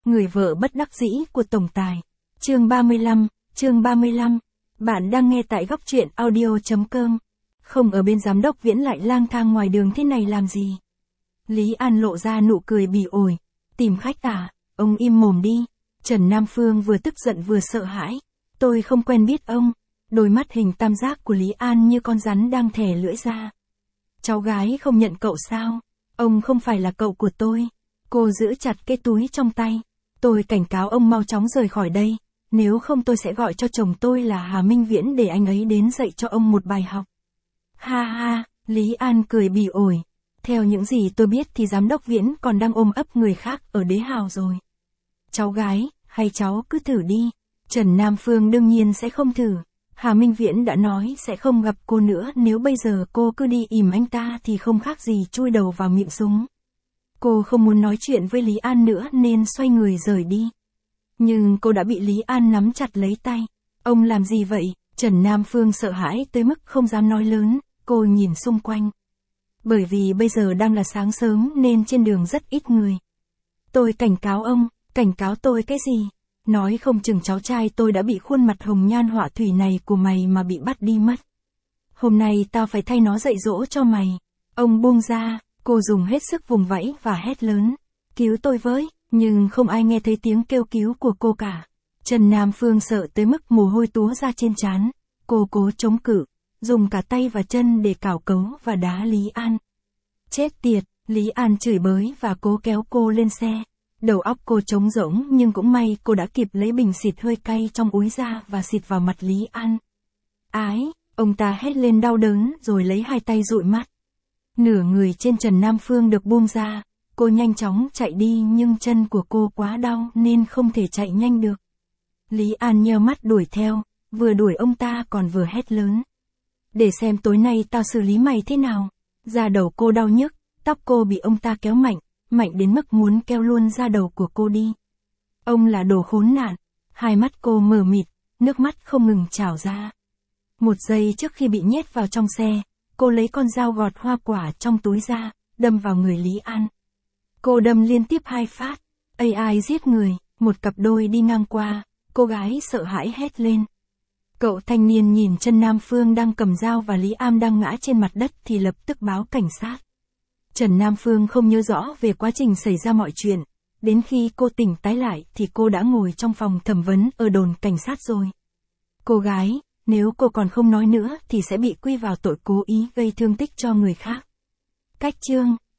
Người vợ bất đắc dĩ của tổng tài. Chương 35. Bạn đang nghe tại góc truyện audio.com. Không ở bên giám đốc Viễn lại lang thang ngoài đường thế này làm gì? Lý An lộ ra nụ cười bỉ ổi. Tìm khách à? Ông im mồm đi. Trần Nam Phương vừa tức giận vừa sợ hãi. Tôi không quen biết ông. Đôi mắt hình tam giác của Lý An như con rắn đang thè lưỡi ra. Cháu gái không nhận cậu sao? Ông không phải là cậu của tôi. Cô giữ chặt cái túi trong tay. Tôi cảnh cáo ông mau chóng rời khỏi đây. Nếu không tôi sẽ gọi cho chồng tôi là Hà Minh Viễn để anh ấy đến dạy cho ông một bài học. Ha ha, Lý An cười bỉ ổi. Theo những gì tôi biết thì giám đốc Viễn còn đang ôm ấp người khác ở Đế Hào rồi. Cháu gái, hay cháu cứ thử đi. Trần Nam Phương đương nhiên sẽ không thử. Hà Minh Viễn đã nói sẽ không gặp cô nữa, nếu bây giờ cô cứ đi ìm anh ta thì không khác gì chui đầu vào miệng súng. Cô không muốn nói chuyện với Lý An nữa nên xoay người rời đi. Nhưng cô đã bị Lý An nắm chặt lấy tay. Ông làm gì vậy? Trần Nam Phương sợ hãi tới mức không dám nói lớn, cô nhìn xung quanh. Bởi vì bây giờ đang là sáng sớm nên trên đường rất ít người. Tôi cảnh cáo ông, cảnh cáo tôi cái gì? Nói không chừng cháu trai tôi đã bị khuôn mặt hồng nhan họa thủy này của mày mà bị bắt đi mất. Hôm nay tao phải thay nó dạy dỗ cho mày. Ông buông ra, cô dùng hết sức vùng vẫy và hét lớn. Cứu tôi với, nhưng không ai nghe thấy tiếng kêu cứu của cô cả. Trần Nam Phương sợ tới mức mồ hôi túa ra trên trán. Cô cố chống cự, dùng cả tay và chân để cào cấu và đá Lý An. Chết tiệt, Lý An chửi bới và cố kéo cô lên xe. Đầu óc cô trống rỗng nhưng cũng may cô đã kịp lấy bình xịt hơi cay trong úi ra và xịt vào mặt Lý An. Ái, ông ta hét lên đau đớn rồi lấy hai tay dụi mắt. Nửa người trên Trần Nam Phương được buông ra, cô nhanh chóng chạy đi nhưng chân của cô quá đau nên không thể chạy nhanh được. Lý An nheo mắt đuổi theo, vừa đuổi ông ta còn vừa hét lớn. Để xem tối nay tao xử lý mày thế nào. Da đầu cô đau nhức, tóc cô bị ông ta kéo mạnh đến mức muốn kéo luôn da đầu của cô đi. Ông là đồ khốn nạn. Hai mắt cô mờ mịt, nước mắt không ngừng trào ra. Một giây trước khi bị nhét vào trong xe, cô lấy con dao gọt hoa quả trong túi ra, đâm vào người Lý An. Cô đâm liên tiếp 2 phát. AI giết người, một cặp đôi đi ngang qua, cô gái sợ hãi hét lên. Cậu thanh niên nhìn Trần Nam Phương đang cầm dao và Lý An đang ngã trên mặt đất thì lập tức báo cảnh sát. Trần Nam Phương không nhớ rõ về quá trình xảy ra mọi chuyện. Đến khi cô tỉnh tái lại thì cô đã ngồi trong phòng thẩm vấn ở đồn cảnh sát rồi. Cô gái, nếu cô còn không nói nữa thì sẽ bị quy vào tội cố ý gây thương tích cho người khác. Cách chương